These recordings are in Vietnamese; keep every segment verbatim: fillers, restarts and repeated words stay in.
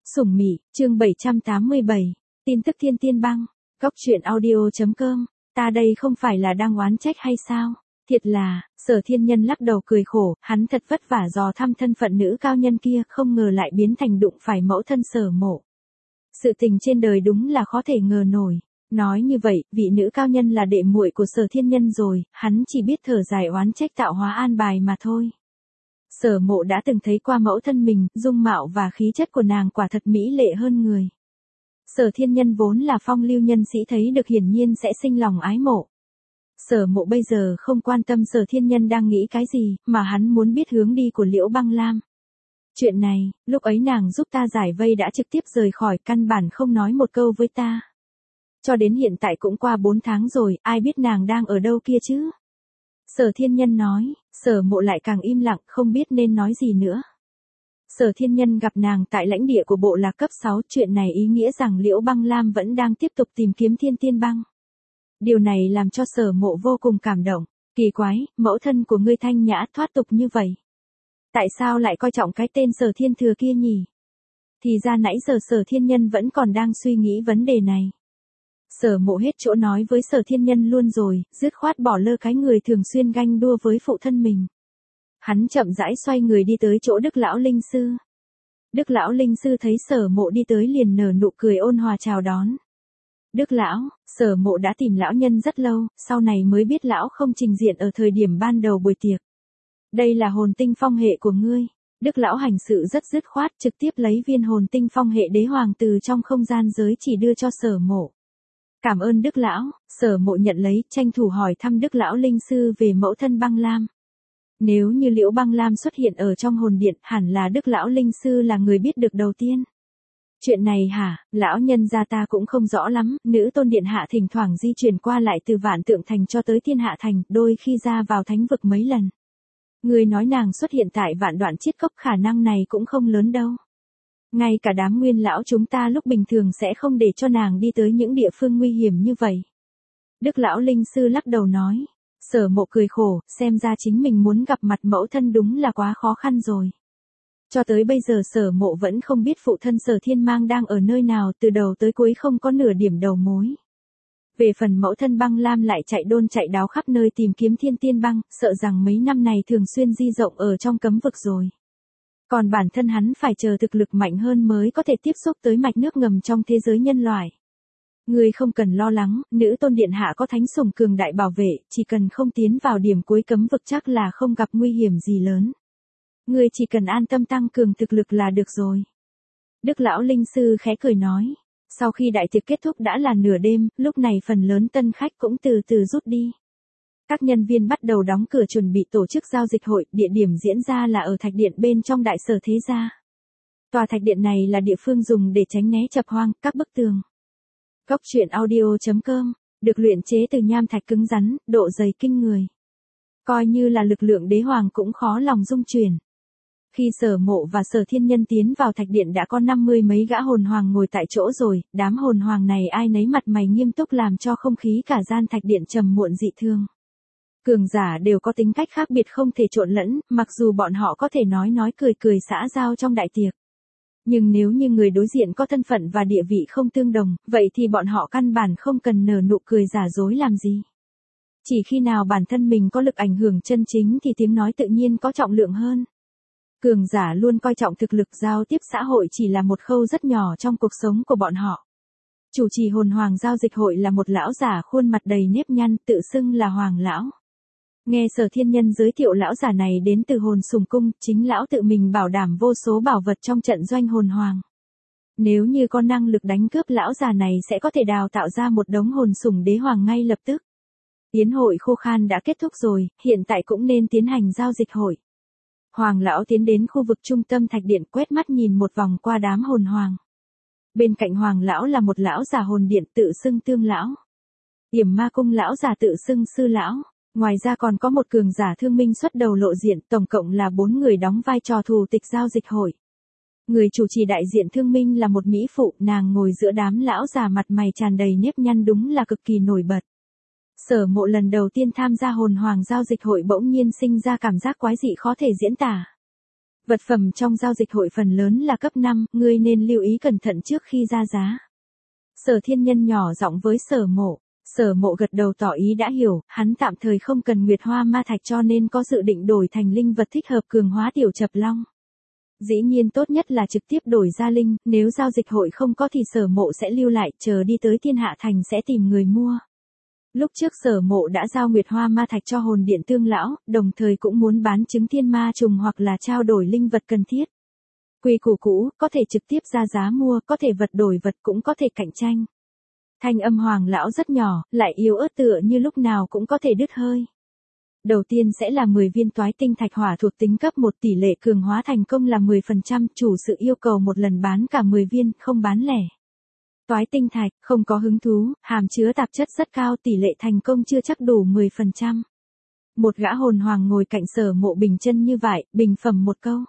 Sủng Mị, chương bảy trăm tám mươi bảy, tin tức Thiên Tiên Băng, Góc Truyện Audio.com, ta đây không phải là đang oán trách hay sao? Thiệt là, Sở Thiên Nhân lắc đầu cười khổ, hắn thật vất vả dò thăm thân phận nữ cao nhân kia, không ngờ lại biến thành đụng phải mẫu thân Sở Mộ. Sự tình trên đời đúng là khó thể ngờ nổi. Nói như vậy, vị nữ cao nhân là đệ muội của Sở Thiên Nhân rồi, hắn chỉ biết thở dài oán trách tạo hóa an bài mà thôi. Sở Mộ đã từng thấy qua mẫu thân mình, dung mạo và khí chất của nàng quả thật mỹ lệ hơn người. Sở Thiên Nhân vốn là phong lưu nhân sĩ, thấy được hiển nhiên sẽ sinh lòng ái mộ. Sở Mộ bây giờ không quan tâm Sở Thiên Nhân đang nghĩ cái gì, mà hắn muốn biết hướng đi của Liễu Băng Lam. Chuyện này, lúc ấy nàng giúp ta giải vây đã trực tiếp rời khỏi, căn bản không nói một câu với ta. Cho đến hiện tại cũng qua bốn tháng rồi, ai biết nàng đang ở đâu kia chứ? Sở Thiên Nhân nói, Sở Mộ lại càng im lặng, không biết nên nói gì nữa. Sở Thiên Nhân gặp nàng tại lãnh địa của bộ lạc cấp sáu, chuyện này ý nghĩa rằng Liễu Băng Lam vẫn đang tiếp tục tìm kiếm Thiên Tiên Băng. Điều này làm cho Sở Mộ vô cùng cảm động. Kỳ quái, mẫu thân của ngươi thanh nhã thoát tục như vậy. Tại sao lại coi trọng cái tên Sở Thiên Thừa kia nhỉ? Thì ra nãy giờ Sở Thiên Nhân vẫn còn đang suy nghĩ vấn đề này. Sở Mộ hết chỗ nói với Sở Thiên Nhân luôn rồi, dứt khoát bỏ lơ cái người thường xuyên ganh đua với phụ thân mình. Hắn chậm rãi xoay người đi tới chỗ Đức Lão Linh Sư. Đức Lão Linh Sư thấy Sở Mộ đi tới liền nở nụ cười ôn hòa chào đón. Đức Lão, Sở Mộ đã tìm lão nhân rất lâu, sau này mới biết lão không trình diện ở thời điểm ban đầu buổi tiệc. Đây là hồn tinh phong hệ của ngươi. Đức Lão hành sự rất dứt khoát, trực tiếp lấy viên hồn tinh phong hệ đế hoàng từ trong không gian giới chỉ đưa cho Sở Mộ. Cảm ơn Đức Lão, Sở Mộ nhận lấy, tranh thủ hỏi thăm Đức Lão Linh Sư về mẫu thân Băng Lam. Nếu như Liễu Băng Lam xuất hiện ở trong hồn điện, hẳn là Đức Lão Linh Sư là người biết được đầu tiên. Chuyện này hả, lão nhân gia ta cũng không rõ lắm, nữ tôn điện hạ thỉnh thoảng di chuyển qua lại từ Vạn Tượng Thành cho tới Thiên Hạ Thành, đôi khi ra vào thánh vực mấy lần. Người nói nàng xuất hiện tại Vạn Đoạn Chiết Cốc, khả năng này cũng không lớn đâu. Ngay cả đám nguyên lão chúng ta lúc bình thường sẽ không để cho nàng đi tới những địa phương nguy hiểm như vậy. Đức Lão Linh Sư lắc đầu nói. Sở Mộ cười khổ, xem ra chính mình muốn gặp mặt mẫu thân đúng là quá khó khăn rồi. Cho tới bây giờ Sở Mộ vẫn không biết phụ thân Sở Thiên Mang đang ở nơi nào, từ đầu tới cuối không có nửa điểm đầu mối. Về phần mẫu thân Băng Lam lại chạy đôn chạy đáo khắp nơi tìm kiếm Thiên Tiên Băng, sợ rằng mấy năm này thường xuyên di rộng ở trong cấm vực rồi. Còn bản thân hắn phải chờ thực lực mạnh hơn mới có thể tiếp xúc tới mạch nước ngầm trong thế giới nhân loại. Ngươi không cần lo lắng, nữ tôn điện hạ có thánh sủng cường đại bảo vệ, chỉ cần không tiến vào điểm cuối cấm vực chắc là không gặp nguy hiểm gì lớn. Ngươi chỉ cần an tâm tăng cường thực lực là được rồi. Đức Lão Linh Sư khẽ cười nói. Sau khi đại tiệc kết thúc đã là nửa đêm, lúc này phần lớn tân khách cũng từ từ rút đi. Các nhân viên bắt đầu đóng cửa chuẩn bị tổ chức giao dịch hội, địa điểm diễn ra là ở thạch điện bên trong đại sở thế gia. Tòa thạch điện này là địa phương dùng để tránh né chập hoang, các bức tường. Góc Truyện Audio.com, được luyện chế từ nham thạch cứng rắn, độ dày kinh người. Coi như là lực lượng đế hoàng cũng khó lòng dung chuyển. Khi Sở Mộ và Sở Thiên Nhân tiến vào thạch điện đã có năm mươi mấy gã hồn hoàng ngồi tại chỗ rồi, đám hồn hoàng này ai nấy mặt mày nghiêm túc làm cho không khí cả gian thạch điện trầm muộn dị thương. Cường giả đều có tính cách khác biệt không thể trộn lẫn, mặc dù bọn họ có thể nói nói cười cười xã giao trong đại tiệc. Nhưng nếu như người đối diện có thân phận và địa vị không tương đồng, vậy thì bọn họ căn bản không cần nở nụ cười giả dối làm gì. Chỉ khi nào bản thân mình có lực ảnh hưởng chân chính thì tiếng nói tự nhiên có trọng lượng hơn. Cường giả luôn coi trọng thực lực, giao tiếp xã hội chỉ là một khâu rất nhỏ trong cuộc sống của bọn họ. Chủ trì hồn hoàng giao dịch hội là một lão giả khuôn mặt đầy nếp nhăn, tự xưng là Hoàng lão. Nghe Sở Thiên Nhân giới thiệu lão giả này đến từ Hồn Sùng Cung, chính lão tự mình bảo đảm vô số bảo vật trong trận doanh hồn hoàng. Nếu như có năng lực đánh cướp, lão già này sẽ có thể đào tạo ra một đống hồn sủng đế hoàng ngay lập tức. Yến hội khô khan đã kết thúc rồi, hiện tại cũng nên tiến hành giao dịch hội. Hoàng lão tiến đến khu vực trung tâm thạch điện, quét mắt nhìn một vòng qua đám hồn hoàng. Bên cạnh Hoàng lão là một lão già hồn điện tự xưng Tương lão. Yểm Ma Cung lão già tự xưng Sư lão. Ngoài ra còn có một cường giả thương minh xuất đầu lộ diện, tổng cộng là bốn người đóng vai trò thủ tịch giao dịch hội. Người chủ trì đại diện thương minh là một mỹ phụ, nàng ngồi giữa đám lão già mặt mày tràn đầy nếp nhăn đúng là cực kỳ nổi bật. Sở Mộ lần đầu tiên tham gia hồn hoàng giao dịch hội bỗng nhiên sinh ra cảm giác quái dị khó thể diễn tả. Vật phẩm trong giao dịch hội phần lớn là cấp năm, ngươi nên lưu ý cẩn thận trước khi ra giá. Sở Thiên Nhân nhỏ giọng với Sở Mộ. Sở Mộ gật đầu tỏ ý đã hiểu, hắn tạm thời không cần Nguyệt Hoa Ma Thạch cho nên có dự định đổi thành linh vật thích hợp cường hóa Tiểu Chập Long. Dĩ nhiên tốt nhất là trực tiếp đổi ra linh, nếu giao dịch hội không có thì Sở Mộ sẽ lưu lại, chờ đi tới Thiên Hạ Thành sẽ tìm người mua. Lúc trước Sở Mộ đã giao Nguyệt Hoa Ma Thạch cho hồn điện tương lão, đồng thời cũng muốn bán trứng thiên ma trùng hoặc là trao đổi linh vật cần thiết. Quy củ cũ, có thể trực tiếp ra giá mua, có thể vật đổi vật cũng có thể cạnh tranh. Thanh âm Hoàng lão rất nhỏ, lại yếu ớt tựa như lúc nào cũng có thể đứt hơi. Đầu tiên sẽ là mười viên toái tinh thạch hỏa thuộc tính cấp một, tỷ lệ cường hóa thành công là mười phần trăm, chủ sự yêu cầu một lần bán cả mười viên, không bán lẻ. Toái tinh thạch, không có hứng thú, hàm chứa tạp chất rất cao, tỷ lệ thành công chưa chắc đủ mười phần trăm. Một gã hồn hoàng ngồi cạnh Sở Mộ bình chân như vậy, bình phẩm một câu.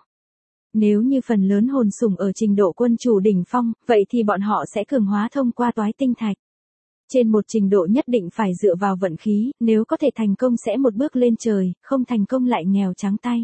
Nếu như phần lớn hồn sủng ở trình độ quân chủ đỉnh phong, vậy thì bọn họ sẽ cường hóa thông qua toái tinh thạch. Trên một trình độ nhất định phải dựa vào vận khí, nếu có thể thành công sẽ một bước lên trời, không thành công lại nghèo trắng tay.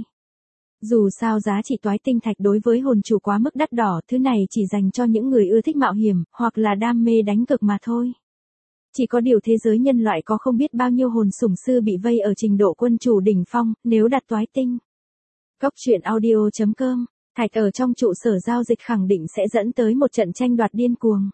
Dù sao giá trị toái tinh thạch đối với hồn chủ quá mức đắt đỏ, thứ này chỉ dành cho những người ưa thích mạo hiểm, hoặc là đam mê đánh cược mà thôi. Chỉ có điều thế giới nhân loại có không biết bao nhiêu hồn sủng sư bị vây ở trình độ quân chủ đỉnh phong, nếu đặt toái tinh. Cốc truyện audio chấm com, thạch ở trong trụ sở giao dịch khẳng định sẽ dẫn tới một trận tranh đoạt điên cuồng.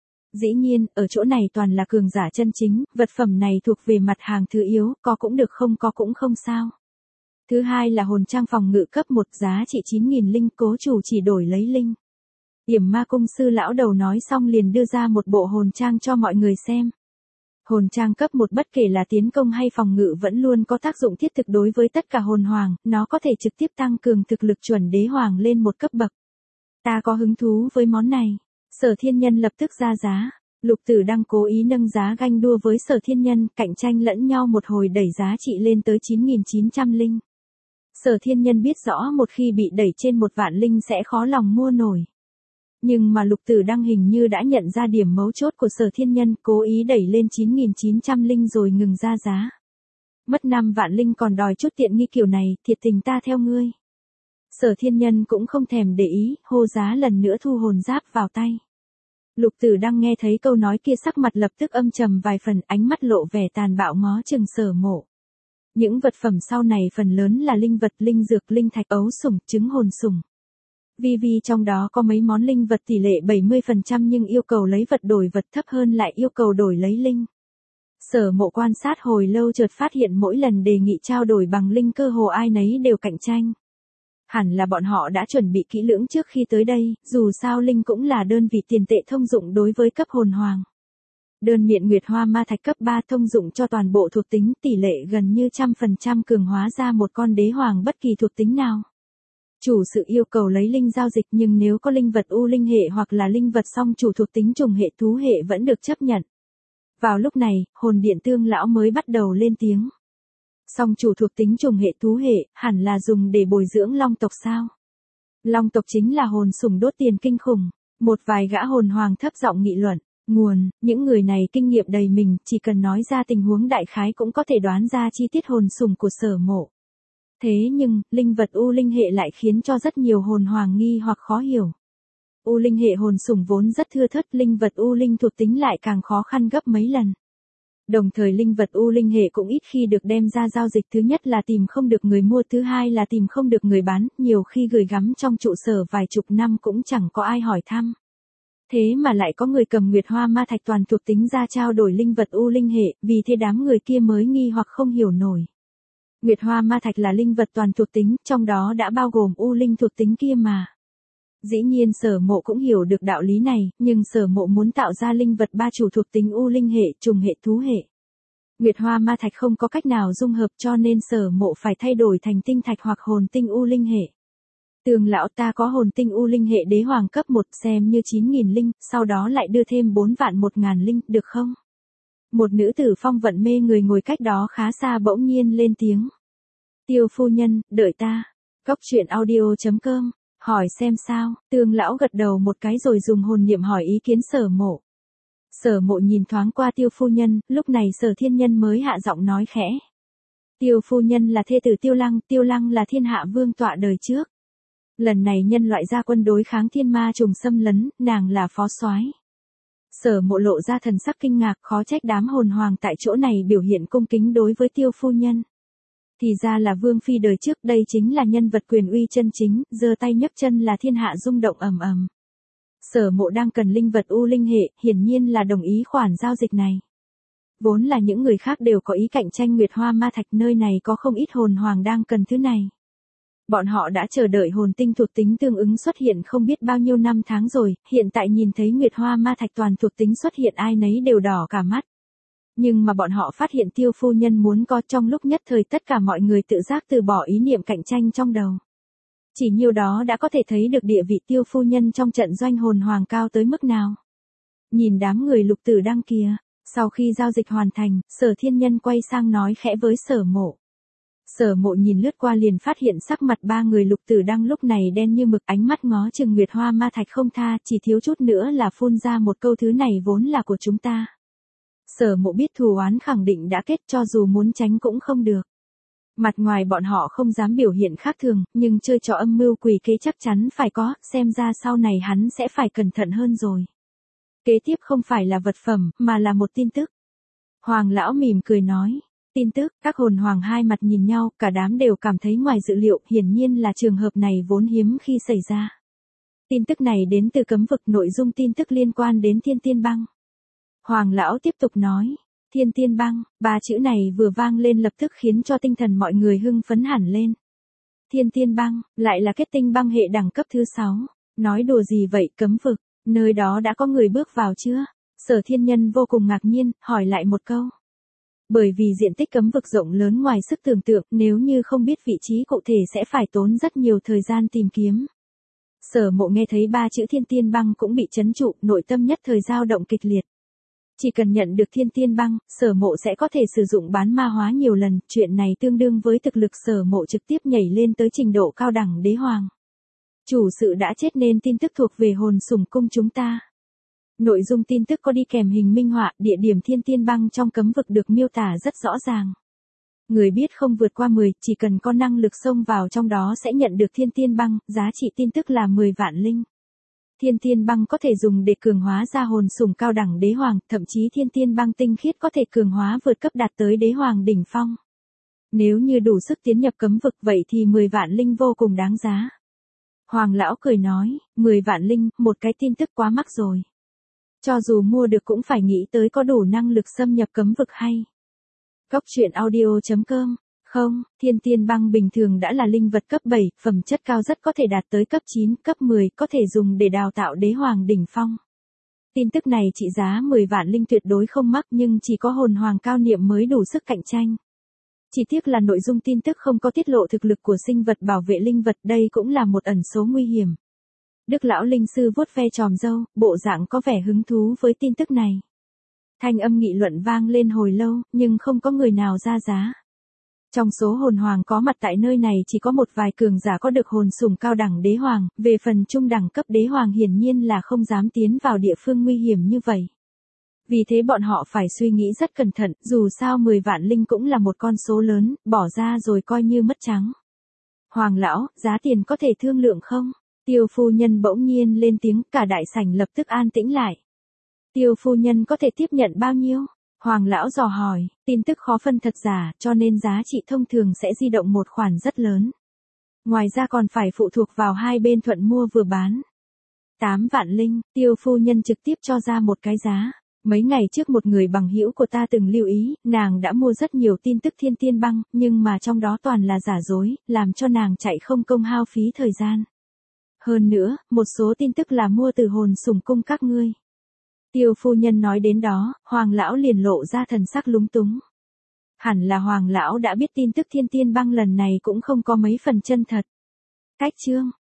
Dĩ nhiên, ở chỗ này toàn là cường giả chân chính, vật phẩm này thuộc về mặt hàng thứ yếu, có cũng được không có cũng không sao. Thứ hai là hồn trang phòng ngự cấp một, giá trị chín nghìn linh, cố chủ chỉ đổi lấy linh. Yểm Ma cung sư lão đầu nói xong liền đưa ra một bộ hồn trang cho mọi người xem. Hồn trang cấp một bất kể là tiến công hay phòng ngự vẫn luôn có tác dụng thiết thực đối với tất cả hồn hoàng, nó có thể trực tiếp tăng cường thực lực chuẩn đế hoàng lên một cấp bậc. Ta có hứng thú với món này. Sở Thiên Nhân lập tức ra giá. Lục Tử đang cố ý nâng giá ganh đua với Sở Thiên Nhân, cạnh tranh lẫn nhau một hồi đẩy giá trị lên tới chín nghìn chín trăm linh. Sở Thiên Nhân biết rõ một khi bị đẩy trên một vạn linh sẽ khó lòng mua nổi. Nhưng mà Lục Tử đang hình như đã nhận ra điểm mấu chốt của Sở Thiên Nhân, cố ý đẩy lên chín nghìn chín trăm linh rồi ngừng ra giá. Mất năm vạn linh còn đòi chút tiện nghi kiểu này, thiệt tình ta theo ngươi. Sở Thiên Nhân cũng không thèm để ý, hô giá lần nữa thu hồn giáp vào tay. Lục Tử đang nghe thấy câu nói kia sắc mặt lập tức âm trầm vài phần, ánh mắt lộ vẻ tàn bạo ngó chừng Sở Mộ. Những vật phẩm sau này phần lớn là linh vật, linh dược, linh thạch, ấu sủng, trứng hồn sủng. Vì vì trong đó có mấy món linh vật tỷ lệ bảy mươi phần trăm nhưng yêu cầu lấy vật đổi vật, thấp hơn lại yêu cầu đổi lấy linh. Sở Mộ quan sát hồi lâu chợt phát hiện mỗi lần đề nghị trao đổi bằng linh cơ hồ ai nấy đều cạnh tranh. Hẳn là bọn họ đã chuẩn bị kỹ lưỡng trước khi tới đây, dù sao linh cũng là đơn vị tiền tệ thông dụng đối với cấp hồn hoàng. Đơn miệng Nguyệt Hoa Ma Thạch cấp ba thông dụng cho toàn bộ thuộc tính, tỷ lệ gần như trăm phần trăm cường hóa ra một con đế hoàng bất kỳ thuộc tính nào. Chủ sự yêu cầu lấy linh giao dịch nhưng nếu có linh vật u linh hệ hoặc là linh vật song chủ thuộc tính trùng hệ thú hệ vẫn được chấp nhận. Vào lúc này, hồn điện tương lão mới bắt đầu lên tiếng. Song chủ thuộc tính trùng hệ thú hệ, hẳn là dùng để bồi dưỡng long tộc sao? Long tộc chính là hồn sủng đốt tiền kinh khủng. Một vài gã hồn hoàng thấp giọng nghị luận. Nguồn, những người này kinh nghiệm đầy mình, chỉ cần nói ra tình huống đại khái cũng có thể đoán ra chi tiết hồn sủng của Sở Mộ. Thế nhưng, linh vật u linh hệ lại khiến cho rất nhiều hồn hoàng nghi hoặc khó hiểu. U linh hệ hồn sủng vốn rất thưa thớt, linh vật u linh thuộc tính lại càng khó khăn gấp mấy lần. Đồng thời linh vật u linh hệ cũng ít khi được đem ra giao dịch, thứ nhất là tìm không được người mua, thứ hai là tìm không được người bán, nhiều khi gửi gắm trong trụ sở vài chục năm cũng chẳng có ai hỏi thăm. Thế mà lại có người cầm Nguyệt Hoa Ma Thạch toàn thuộc tính ra trao đổi linh vật u linh hệ, vì thế đám người kia mới nghi hoặc không hiểu nổi. Nguyệt Hoa Ma Thạch là linh vật toàn thuộc tính, trong đó đã bao gồm u linh thuộc tính kia mà. Dĩ nhiên Sở Mộ cũng hiểu được đạo lý này, nhưng Sở Mộ muốn tạo ra linh vật ba chủ thuộc tính u linh hệ, trùng hệ, thú hệ. Nguyệt Hoa Ma Thạch không có cách nào dung hợp cho nên Sở Mộ phải thay đổi thành tinh thạch hoặc hồn tinh u linh hệ. Tường lão, ta có hồn tinh u linh hệ đế hoàng cấp một, xem như chín nghìn linh, sau đó lại đưa thêm bốn vạn một ngàn linh, được không? Một nữ tử phong vận mê người ngồi cách đó khá xa bỗng nhiên lên tiếng. Tiêu phu nhân, đợi ta. Cốc truyện audio chấm com, hỏi xem sao, Tường lão gật đầu một cái rồi dùng hồn niệm hỏi ý kiến Sở Mộ. Sở Mộ nhìn thoáng qua Tiêu phu nhân, lúc này Sở Thiên Nhân mới hạ giọng nói khẽ. Tiêu phu nhân là thê tử Tiêu Lăng, Tiêu Lăng là thiên hạ vương tọa đời trước. Lần này nhân loại ra quân đối kháng thiên ma trùng xâm lấn, nàng là phó soái. Sở Mộ lộ ra thần sắc kinh ngạc, khó trách đám hồn hoàng tại chỗ này biểu hiện cung kính đối với Tiêu phu nhân. Thì ra là vương phi đời trước, đây chính là nhân vật quyền uy chân chính, giơ tay nhấc chân là thiên hạ rung động ầm ầm. Sở Mộ đang cần linh vật u linh hệ, hiển nhiên là đồng ý khoản giao dịch này. Vốn là những người khác đều có ý cạnh tranh Nguyệt Hoa Ma Thạch, nơi này có không ít hồn hoàng đang cần thứ này. Bọn họ đã chờ đợi hồn tinh thuộc tính tương ứng xuất hiện không biết bao nhiêu năm tháng rồi, hiện tại nhìn thấy Nguyệt Hoa Ma Thạch toàn thuộc tính xuất hiện ai nấy đều đỏ cả mắt. Nhưng mà bọn họ phát hiện Tiêu phu nhân muốn có, trong lúc nhất thời tất cả mọi người tự giác từ bỏ ý niệm cạnh tranh trong đầu. Chỉ nhiêu đó đã có thể thấy được địa vị Tiêu phu nhân trong trận doanh hồn hoàng cao tới mức nào. Nhìn đám người Lục Tử Đăng kia, sau khi giao dịch hoàn thành, Sở Thiên Nhân quay sang nói khẽ với Sở Mộ. Sở Mộ nhìn lướt qua liền phát hiện sắc mặt ba người Lục Tử Đăng lúc này đen như mực, ánh mắt ngó chừng Nguyệt Hoa Ma Thạch không tha, chỉ thiếu chút nữa là phun ra một câu thứ này vốn là của chúng ta. Sở Mộ biết thù oán khẳng định đã kết, cho dù muốn tránh cũng không được. Mặt ngoài bọn họ không dám biểu hiện khác thường, nhưng chơi trò âm mưu quỷ kế chắc chắn phải có, xem ra sau này hắn sẽ phải cẩn thận hơn rồi. Kế tiếp không phải là vật phẩm, mà là một tin tức. Hoàng lão mỉm cười nói. Tin tức, các hồn hoàng hai mặt nhìn nhau, cả đám đều cảm thấy ngoài dự liệu, hiển nhiên là trường hợp này vốn hiếm khi xảy ra. Tin tức này đến từ cấm vực, nội dung tin tức liên quan đến Thiên Tiên Băng. Hoàng lão tiếp tục nói, Thiên Tiên Băng, ba chữ này vừa vang lên lập tức khiến cho tinh thần mọi người hưng phấn hẳn lên. Thiên Tiên Băng, lại là kết tinh băng hệ đẳng cấp thứ sáu, nói đùa gì vậy, cấm vực, nơi đó đã có người bước vào chưa? Sở Thiên Nhân vô cùng ngạc nhiên, hỏi lại một câu. Bởi vì diện tích cấm vực rộng lớn ngoài sức tưởng tượng, nếu như không biết vị trí cụ thể sẽ phải tốn rất nhiều thời gian tìm kiếm. Sở Mộ nghe thấy ba chữ Thiên Tiên Băng cũng bị chấn trụ, nội tâm nhất thời dao động kịch liệt. Chỉ cần nhận được Thiên Tiên Băng, Sở Mộ sẽ có thể sử dụng bán ma hóa nhiều lần, chuyện này tương đương với thực lực Sở Mộ trực tiếp nhảy lên tới trình độ cao đẳng đế hoàng. Chủ sự đã chết nên tin tức thuộc về hồn sủng cung chúng ta. Nội dung tin tức có đi kèm hình minh họa, địa điểm Thiên Tiên Băng trong cấm vực được miêu tả rất rõ ràng. Người biết không vượt qua mười, chỉ cần có năng lực xông vào trong đó sẽ nhận được Thiên Tiên Băng, giá trị tin tức là mười vạn linh. Thiên Tiên Băng có thể dùng để cường hóa ra hồn sủng cao đẳng đế hoàng, thậm chí Thiên Tiên Băng tinh khiết có thể cường hóa vượt cấp đạt tới đế hoàng đỉnh phong. Nếu như đủ sức tiến nhập cấm vực vậy thì mười vạn linh vô cùng đáng giá. Hoàng lão cười nói, mười vạn linh, một cái tin tức quá mắc rồi. Cho dù mua được cũng phải nghĩ tới có đủ năng lực xâm nhập cấm vực hay. Góc truyện audio chấm com. Không, Thiên Tiên Băng bình thường đã là linh vật cấp bảy, phẩm chất cao rất có thể đạt tới cấp chín, cấp mười, có thể dùng để đào tạo đế hoàng đỉnh phong. Tin tức này trị giá mười vạn linh tuyệt đối không mắc, nhưng chỉ có hồn hoàng cao niệm mới đủ sức cạnh tranh. Chỉ tiếc là nội dung tin tức không có tiết lộ thực lực của sinh vật bảo vệ linh vật, đây cũng là một ẩn số nguy hiểm. Đức lão linh sư vuốt ve tròm râu, bộ dạng có vẻ hứng thú với tin tức này. Thanh âm nghị luận vang lên hồi lâu, nhưng không có người nào ra giá. Trong số hồn hoàng có mặt tại nơi này chỉ có một vài cường giả có được hồn sủng cao đẳng đế hoàng, về phần trung đẳng cấp đế hoàng hiển nhiên là không dám tiến vào địa phương nguy hiểm như vậy. Vì thế bọn họ phải suy nghĩ rất cẩn thận, dù sao mười vạn linh cũng là một con số lớn, bỏ ra rồi coi như mất trắng. Hoàng lão, giá tiền có thể thương lượng không? Tiêu phu nhân bỗng nhiên lên tiếng, cả đại sảnh lập tức an tĩnh lại. Tiêu phu nhân có thể tiếp nhận bao nhiêu? Hoàng lão dò hỏi, tin tức khó phân thật giả, cho nên giá trị thông thường sẽ di động một khoản rất lớn. Ngoài ra còn phải phụ thuộc vào hai bên thuận mua vừa bán. Tám vạn linh, tiêu phu nhân trực tiếp cho ra một cái giá. Mấy ngày trước một người bằng hữu của ta từng lưu ý, nàng đã mua rất nhiều tin tức Thiên Tiên Băng, nhưng mà trong đó toàn là giả dối, làm cho nàng chạy không công hao phí thời gian. Hơn nữa, một số tin tức là mua từ hồn sủng cung các ngươi. Tiêu phu nhân nói đến đó, Hoàng lão liền lộ ra thần sắc lúng túng. Hẳn là Hoàng lão đã biết tin tức Thiên Tiên Băng lần này cũng không có mấy phần chân thật. Cách chương